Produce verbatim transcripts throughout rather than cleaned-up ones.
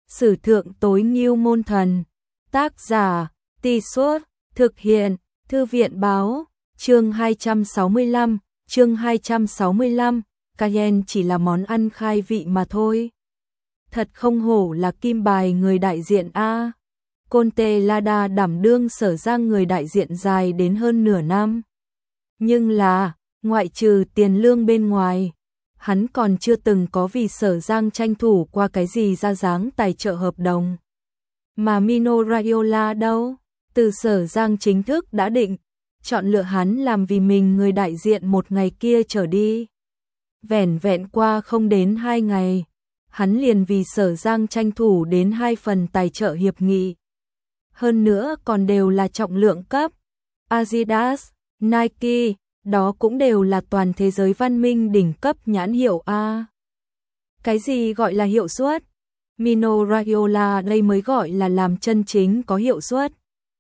Sử thượng tối ngưu môn thần. Tác giả, Tì Suốt, thực hiện, Thư viện báo, chương hai trăm sáu mươi lăm, chương hai trăm sáu mươi lăm, cayenne chỉ là món ăn khai vị mà thôi. Thật không hổ là kim bài người đại diện A. Conte Lada đảm đương Sở Giang người đại diện dài đến hơn nửa năm. Nhưng là, ngoại trừ tiền lương bên ngoài, hắn còn chưa từng có vì Sở Giang tranh thủ qua cái gì ra dáng tài trợ hợp đồng. Mà Mino Raiola đâu? Từ Sở Giang chính thức đã định, chọn lựa hắn làm vì mình người đại diện một ngày kia trở đi. Vẻn vẹn qua không đến hai ngày, hắn liền vì Sở Giang tranh thủ đến hai phần tài trợ hiệp nghị. Hơn nữa còn đều là trọng lượng cấp. Adidas, Nike, đó cũng đều là toàn thế giới văn minh đỉnh cấp nhãn hiệu A. Cái gì gọi là hiệu suất? Mino Raiola đây mới gọi là làm chân chính có hiệu suất.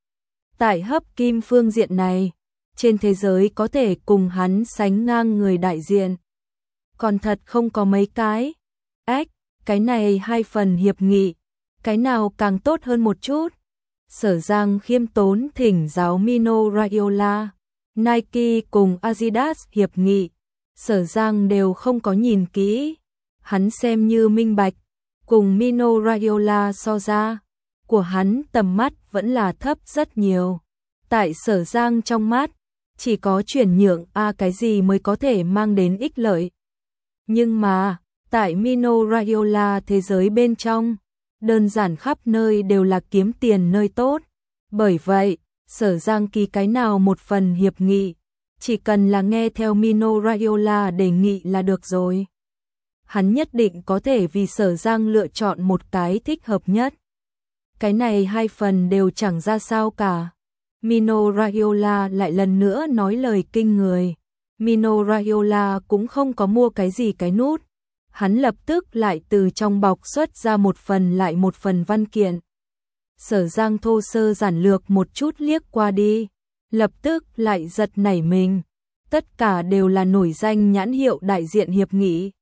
Tại hấp kim phương diện này, trên thế giới có thể cùng hắn sánh ngang người đại diện. Còn thật không có mấy cái. Ếch, cái này hai phần hiệp nghị, cái nào càng tốt hơn một chút. Sở Giang khiêm tốn thỉnh giáo Mino Raiola, Nike cùng Adidas hiệp nghị. Sở Giang đều không có nhìn kỹ, hắn xem như minh bạch, cùng Mino Raiola so ra, của hắn tầm mắt vẫn là thấp rất nhiều. Tại Sở Giang trong mắt, chỉ có chuyển nhượng A cái gì mới có thể mang đến ích lợi. Nhưng mà, tại Mino Raiola thế giới bên trong, đơn giản khắp nơi đều là kiếm tiền nơi tốt. Bởi vậy, Sở Giang ký cái nào một phần hiệp nghị, chỉ cần là nghe theo Mino Raiola đề nghị là được rồi. Hắn nhất định có thể vì Sở Giang lựa chọn một cái thích hợp nhất. Cái này hai phần đều chẳng ra sao cả. Mino Raiola lại lần nữa nói lời kinh người. Mino Raiola cũng không có mua cái gì cái nút. Hắn lập tức lại từ trong bọc xuất ra một phần lại một phần văn kiện. Sở Giang thô sơ giản lược một chút liếc qua đi, lập tức lại giật nảy mình. Tất cả đều là nổi danh nhãn hiệu đại diện hiệp nghị.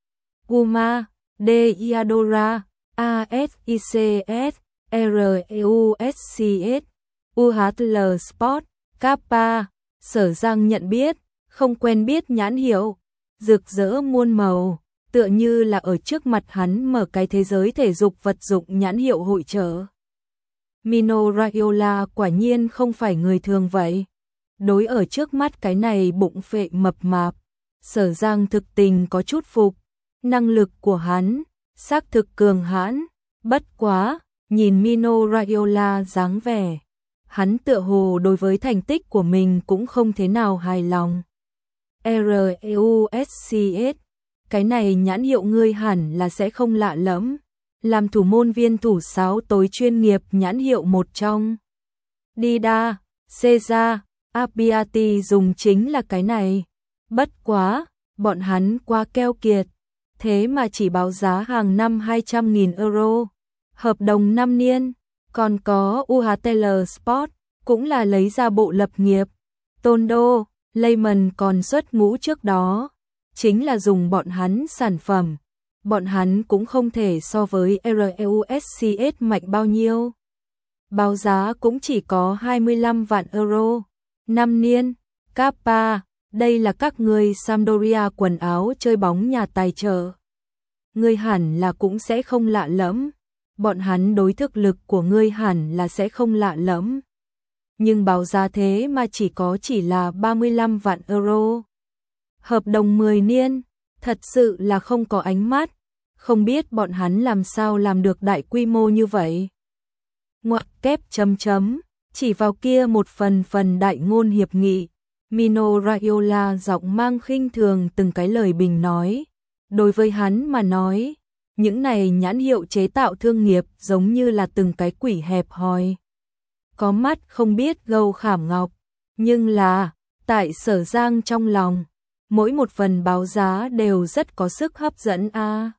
Puma, Diadora, a ét i xê ét, rờ e u ét xê ét, u hát lờ Sport, Kappa. Sở Giang nhận biết, không quen biết nhãn hiệu, rực rỡ muôn màu, tựa như là ở trước mặt hắn mở cái thế giới thể dục vật dụng nhãn hiệu hội chợ. Mino Raiola quả nhiên không phải người thường vậy. Đối ở trước mắt cái này bụng phệ mập mạp, Sở Giang thực tình có chút phục. Năng lực của hắn, xác thực cường hãn, bất quá, nhìn Mino Raiola dáng vẻ, hắn tựa hồ đối với thành tích của mình cũng không thế nào hài lòng. rờ e u ét xê ét, cái này nhãn hiệu ngươi hẳn là sẽ không lạ lẫm, làm thủ môn viên thủ sáo tối chuyên nghiệp nhãn hiệu một trong. Dida, Cesar, Abbiati dùng chính là cái này. Bất quá, bọn hắn quá keo kiệt, thế mà chỉ báo giá hàng năm hai trăm nghìn euro, hợp đồng năm niên. Còn có u hát lờ Sport, cũng là lấy ra bộ lập nghiệp. Tondo, Lehman còn xuất ngũ trước đó, chính là dùng bọn hắn sản phẩm. Bọn hắn cũng không thể so với rờ e u ét xê ét mạnh bao nhiêu. Báo giá cũng chỉ có hai mươi lăm vạn euro, năm niên. Kappa, đây là các người Sampdoria quần áo chơi bóng nhà tài trợ. Ngươi hẳn là cũng sẽ không lạ lẫm, bọn hắn đối thực lực của ngươi hẳn là sẽ không lạ lẫm. Nhưng báo giá thế mà chỉ có chỉ là ba mươi lăm vạn euro. Hợp đồng mười niên, thật sự là không có ánh mắt, không biết bọn hắn làm sao làm được đại quy mô như vậy. Ngoặc kép chấm chấm, chỉ vào kia một phần phần đại ngôn hiệp nghị, Mino Raiola giọng mang khinh thường từng cái lời bình nói. Đối với hắn mà nói, những này nhãn hiệu chế tạo thương nghiệp giống như là từng cái quỷ hẹp hòi. Có mắt không biết gâu khảm ngọc, nhưng là, tại Sở Giang trong lòng, mỗi một phần báo giá đều rất có sức hấp dẫn a.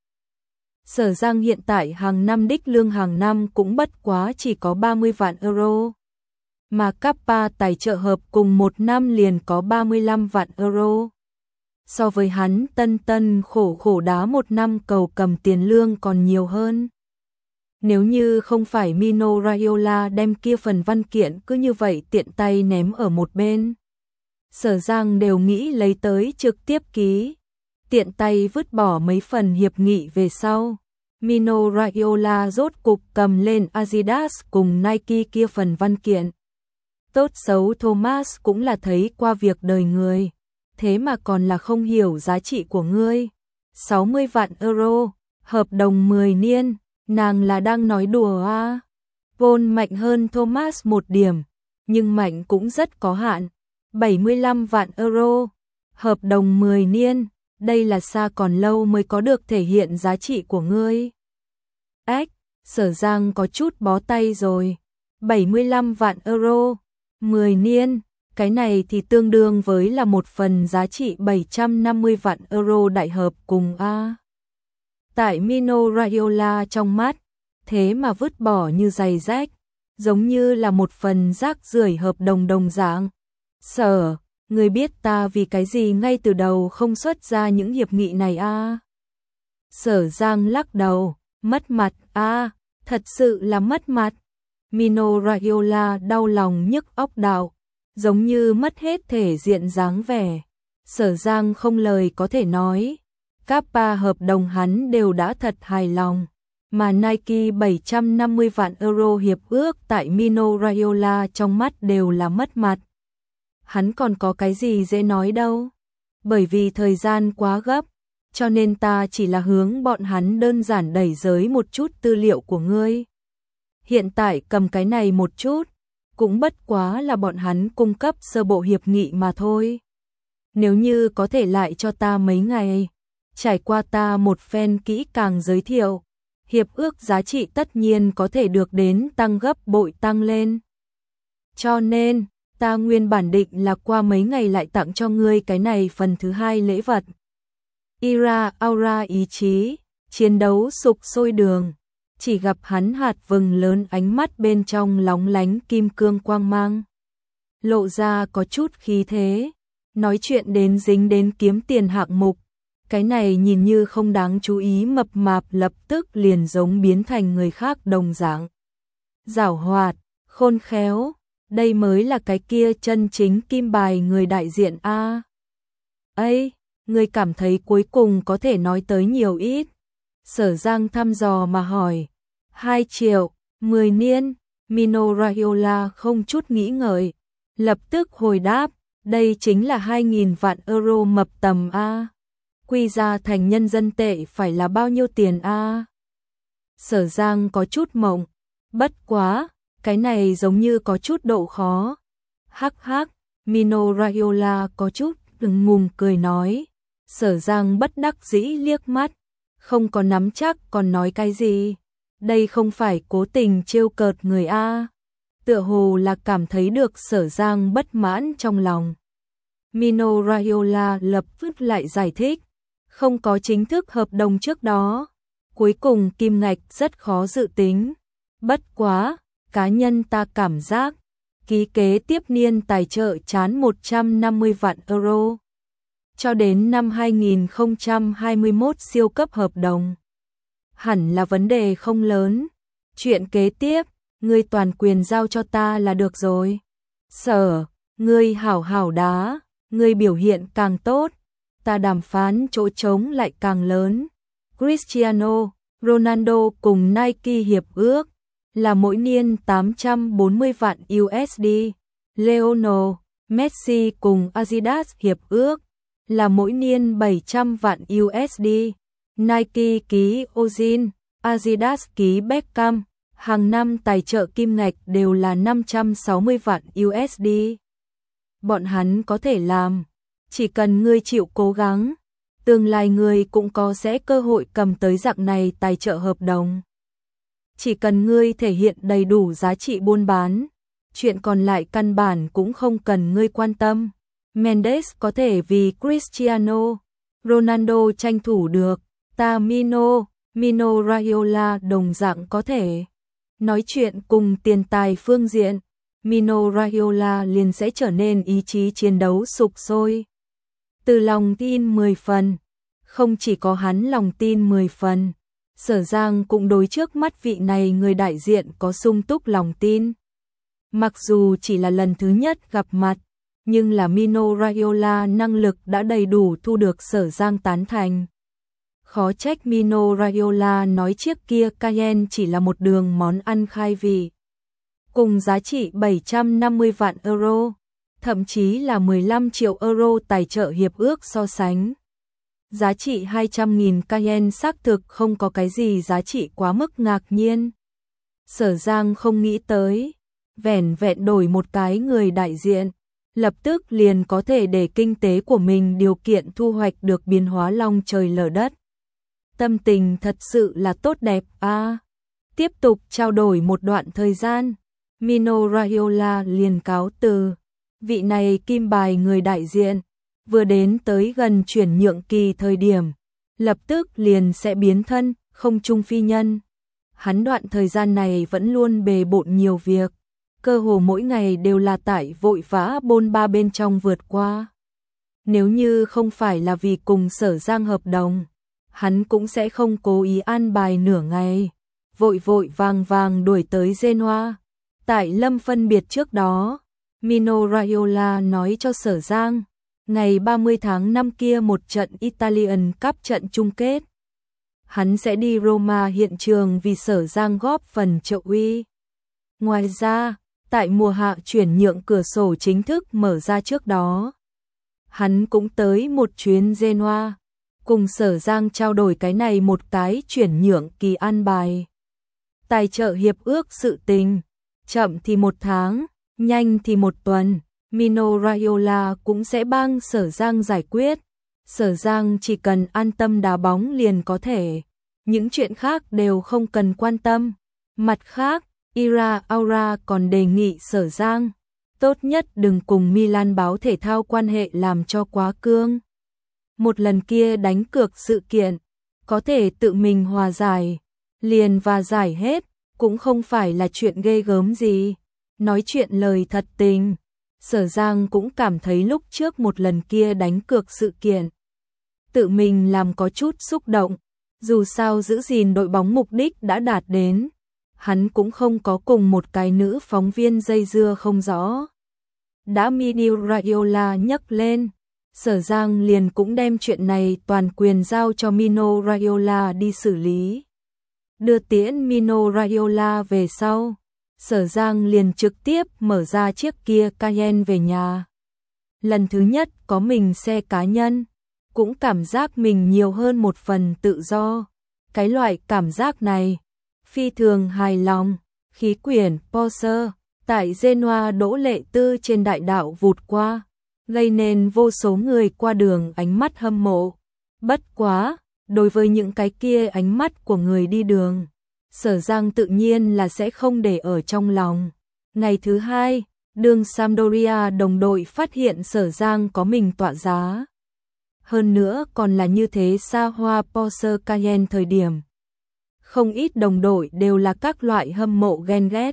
Sở Giang hiện tại hàng năm đích lương hàng năm cũng bất quá chỉ có ba mươi vạn euro. Mà Kappa tài trợ hợp cùng một năm liền có ba mươi lăm vạn euro. So với hắn tân tân khổ khổ đá một năm cầu cầm tiền lương còn nhiều hơn. Nếu như không phải Mino Raiola đem kia phần văn kiện cứ như vậy tiện tay ném ở một bên, Sở Giang đều nghĩ lấy tới trực tiếp ký, tiện tay vứt bỏ mấy phần hiệp nghị về sau. Mino Raiola rốt cục cầm lên Adidas cùng Nike kia phần văn kiện. Tốt xấu Thomas cũng là thấy qua việc đời người, thế mà còn là không hiểu giá trị của ngươi. sáu mươi vạn euro, hợp đồng mười niên, nàng là đang nói đùa à? Paul mạnh hơn Thomas một điểm, nhưng mạnh cũng rất có hạn. bảy mươi lăm vạn euro, hợp đồng mười niên, đây là xa còn lâu mới có được thể hiện giá trị của ngươi. Ách, Sở Giang có chút bó tay rồi. bảy mươi lăm vạn euro, mười niên, cái này thì tương đương với là một phần giá trị bảy trăm năm mươi vạn euro đại hợp cùng a. Tại Mino Raiola trong mắt, thế mà vứt bỏ như giày rách, giống như là một phần rác rưởi hợp đồng đồng dạng. Sở, người biết ta vì cái gì ngay từ đầu không xuất ra những hiệp nghị này a? Sở Giang lắc đầu, mất mặt a, thật sự là mất mặt. Mino Raiola đau lòng nhức óc đạo, giống như mất hết thể diện dáng vẻ. Sở Giang không lời có thể nói, Kappa hợp đồng hắn đều đã thật hài lòng, mà Nike bảy trăm năm mươi vạn euro hiệp ước tại Mino Raiola trong mắt đều là mất mặt. Hắn còn có cái gì dễ nói đâu, bởi vì thời gian quá gấp, cho nên ta chỉ là hướng bọn hắn đơn giản đẩy giới một chút tư liệu của ngươi. Hiện tại cầm cái này một chút, cũng bất quá là bọn hắn cung cấp sơ bộ hiệp nghị mà thôi. Nếu như có thể lại cho ta mấy ngày, trải qua ta một phen kỹ càng giới thiệu, hiệp ước giá trị tất nhiên có thể được đến tăng gấp bội tăng lên. Cho nên, ta nguyên bản định là qua mấy ngày lại tặng cho ngươi cái này phần thứ hai lễ vật. Ira aura ý chí, chiến đấu sục sôi đường, chỉ gặp hắn hạt vừng lớn ánh mắt bên trong lóng lánh kim cương quang mang. Lộ ra có chút khí thế, nói chuyện đến dính đến kiếm tiền hạng mục, cái này nhìn như không đáng chú ý mập mạp lập tức liền giống biến thành người khác đồng dạng. Giảo hoạt, khôn khéo, đây mới là cái kia chân chính kim bài người đại diện a. Ây, người cảm thấy cuối cùng có thể nói tới nhiều ít. Sở Giang thăm dò mà hỏi. hai triệu, mười niên, Mino Raiola không chút nghĩ ngợi, lập tức hồi đáp, đây chính là hai nghìn vạn euro mập tầm a. Quy ra thành nhân dân tệ phải là bao nhiêu tiền a? Sở Giang có chút mộng, bất quá, cái này giống như có chút độ khó. Hắc hắc, Mino Raiola có chút ngượng ngùng cười nói. Sở Giang bất đắc dĩ liếc mắt, không có nắm chắc còn nói cái gì. Đây không phải cố tình trêu cợt người a, tựa hồ là cảm thấy được Sở Giang bất mãn trong lòng. Mino Raiola lập tức lại giải thích, không có chính thức hợp đồng trước đó, cuối cùng kim ngạch rất khó dự tính. Bất quá, cá nhân ta cảm giác, ký kế tiếp niên tài trợ chán một trăm năm mươi vạn euro. Cho đến năm hai nghìn không trăm hai mươi mốt siêu cấp hợp đồng. Hẳn là vấn đề không lớn. Chuyện kế tiếp, ngươi toàn quyền giao cho ta là được rồi. Sở, ngươi hảo hảo đá, ngươi biểu hiện càng tốt, ta đàm phán chỗ trống lại càng lớn. Cristiano Ronaldo cùng Nike hiệp ước là mỗi niên tám trăm bốn mươi vạn u ét đê. Lionel Messi cùng Adidas hiệp ước là mỗi niên bảy trăm vạn u ét đê. Nike ký Ozil, Adidas ký Beckham, hàng năm tài trợ kim ngạch đều là năm trăm sáu mươi vạn u ét đê. Bọn hắn có thể làm, chỉ cần ngươi chịu cố gắng, tương lai ngươi cũng có sẽ cơ hội cầm tới dạng này tài trợ hợp đồng. Chỉ cần ngươi thể hiện đầy đủ giá trị buôn bán, chuyện còn lại căn bản cũng không cần ngươi quan tâm. Mendes có thể vì Cristiano Ronaldo tranh thủ được, ta Mino, Mino Raiola đồng dạng có thể. Nói chuyện cùng tiền tài phương diện, Mino Raiola liền sẽ trở nên ý chí chiến đấu sục sôi. Từ lòng tin mười phần, không chỉ có hắn lòng tin mười phần, Sở Giang cũng đối trước mắt vị này người đại diện có sung túc lòng tin. Mặc dù chỉ là lần thứ nhất gặp mặt, nhưng là Mino Raiola năng lực đã đầy đủ thu được Sở Giang tán thành. Khó trách Mino Raiola nói chiếc kia Cayenne chỉ là một đường món ăn khai vị. Cùng giá trị bảy trăm năm mươi vạn euro, thậm chí là mười lăm triệu euro tài trợ hiệp ước so sánh. Giá trị hai trăm nghìn Cayenne xác thực không có cái gì giá trị quá mức ngạc nhiên. Sở Giang không nghĩ tới, vẻn vẹn đổi một cái người đại diện, lập tức liền có thể để kinh tế của mình điều kiện thu hoạch được biến hóa long trời lở đất. Tâm tình thật sự là tốt đẹp a. À, tiếp tục trao đổi một đoạn thời gian, Mino Raiola liền cáo từ. Vị này kim bài người đại diện, vừa đến tới gần chuyển nhượng kỳ thời điểm, lập tức liền sẽ biến thân, không trung phi nhân. Hắn đoạn thời gian này vẫn luôn bề bộn nhiều việc, cơ hồ mỗi ngày đều là tại vội vã bôn ba bên trong vượt qua. Nếu như không phải là vì cùng Sở Giang hợp đồng, hắn cũng sẽ không cố ý an bài nửa ngày, vội vội vàng vàng đuổi tới Genoa. Tại lâm phân biệt trước đó, Mino Raiola nói cho Sở Giang, ngày ba mươi tháng năm kia một trận Italian Cup trận chung kết, hắn sẽ đi Roma hiện trường vì Sở Giang góp phần trợ uy. Ngoài ra, tại mùa hạ chuyển nhượng cửa sổ chính thức mở ra trước đó, hắn cũng tới một chuyến Genoa, cùng Sở Giang trao đổi cái này một cái chuyển nhượng kỳ an bài. Tài trợ hiệp ước sự tình, chậm thì một tháng, nhanh thì một tuần, Mino Raiola cũng sẽ帮Sở Giang giải quyết. Sở Giang chỉ cần an tâm đá bóng liền có thể, những chuyện khác đều không cần quan tâm. Mặt khác, Ira Aura còn đề nghị Sở Giang, tốt nhất đừng cùng Milan báo thể thao quan hệ làm cho quá cương. Một lần kia đánh cược sự kiện, có thể tự mình hòa giải, liền và giải hết, cũng không phải là chuyện ghê gớm gì. Nói chuyện lời thật tình, Sở Giang cũng cảm thấy lúc trước một lần kia đánh cược sự kiện, tự mình làm có chút xúc động, dù sao giữ gìn đội bóng mục đích đã đạt đến, hắn cũng không có cùng một cái nữ phóng viên dây dưa không rõ. Đã Mino Raiola nhắc lên, Sở Giang liền cũng đem chuyện này toàn quyền giao cho Mino Raiola đi xử lý. Đưa tiễn Mino Raiola về sau, Sở Giang liền trực tiếp mở ra chiếc kia Cayenne về nhà. Lần thứ nhất có mình xe cá nhân, cũng cảm giác mình nhiều hơn một phần tự do. Cái loại cảm giác này, phi thường hài lòng. Khí quyển Porsche tại Genoa đỗ lệ tư trên đại đạo vụt qua, gây nên vô số người qua đường ánh mắt hâm mộ. Bất quá, đối với những cái kia ánh mắt của người đi đường, Sở Giang tự nhiên là sẽ không để ở trong lòng. Ngày thứ hai, đường Sampdoria đồng đội phát hiện Sở Giang có mình tọa giá. Hơn nữa còn là như thế xa hoa Porsche Cayenne thời điểm. Không ít đồng đội đều là các loại hâm mộ ghen ghét.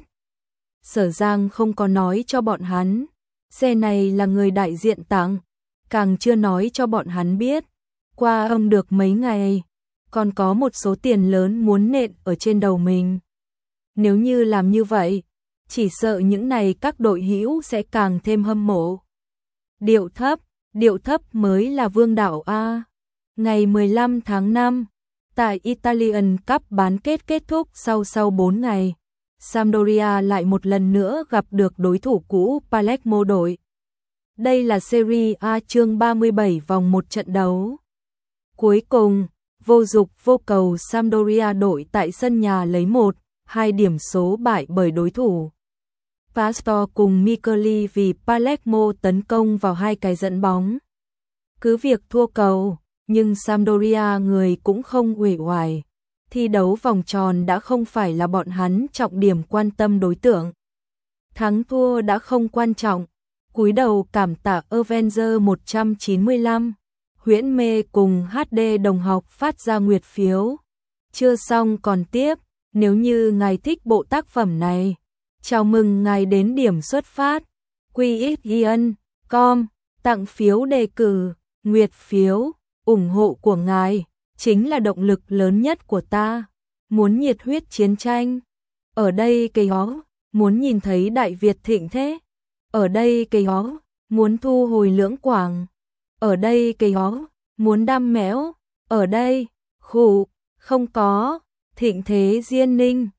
Sở Giang không có nói cho bọn hắn, xe này là người đại diện tặng, càng chưa nói cho bọn hắn biết. Qua ông được mấy ngày, còn có một số tiền lớn muốn nện ở trên đầu mình. Nếu như làm như vậy, chỉ sợ những này các đội hữu sẽ càng thêm hâm mộ. Điệu thấp, điệu thấp mới là vương đạo A. Ngày mười lăm tháng năm, tại Italian Cup bán kết kết thúc sau sau bốn ngày, Sampdoria lại một lần nữa gặp được đối thủ cũ Palermo đội. Đây là Serie A chương ba mươi bảy vòng một trận đấu. Cuối cùng, vô dục vô cầu Sampdoria đội tại sân nhà lấy một, hai điểm số bại bởi đối thủ. Pastor cùng Micheli vì Palermo tấn công vào hai cái dẫn bóng. Cứ việc thua cầu, nhưng Sampdoria người cũng không uể oải. Thi đấu vòng tròn đã không phải là bọn hắn trọng điểm quan tâm đối tượng. Thắng thua đã không quan trọng. Cúi đầu cảm tạ Avenger một trăm chín mươi lăm. Huyễn Mê cùng hát đê đồng học phát ra nguyệt phiếu. Chưa xong còn tiếp, nếu như ngài thích bộ tác phẩm này, chào mừng ngài đến điểm xuất phát. quy ích ian chấm com, tặng phiếu đề cử, nguyệt phiếu, ủng hộ của ngài chính là động lực lớn nhất của ta. muốn nhiệt huyết chiến tranh. Ở đây cây ó, muốn nhìn thấy Đại Việt thịnh thế. Ở đây cây ó, muốn thu hồi Lưỡng Quảng. Ở đây cây ó, muốn đam mẽo. Ở đây, khụ, không có, thịnh thế Diên Ninh.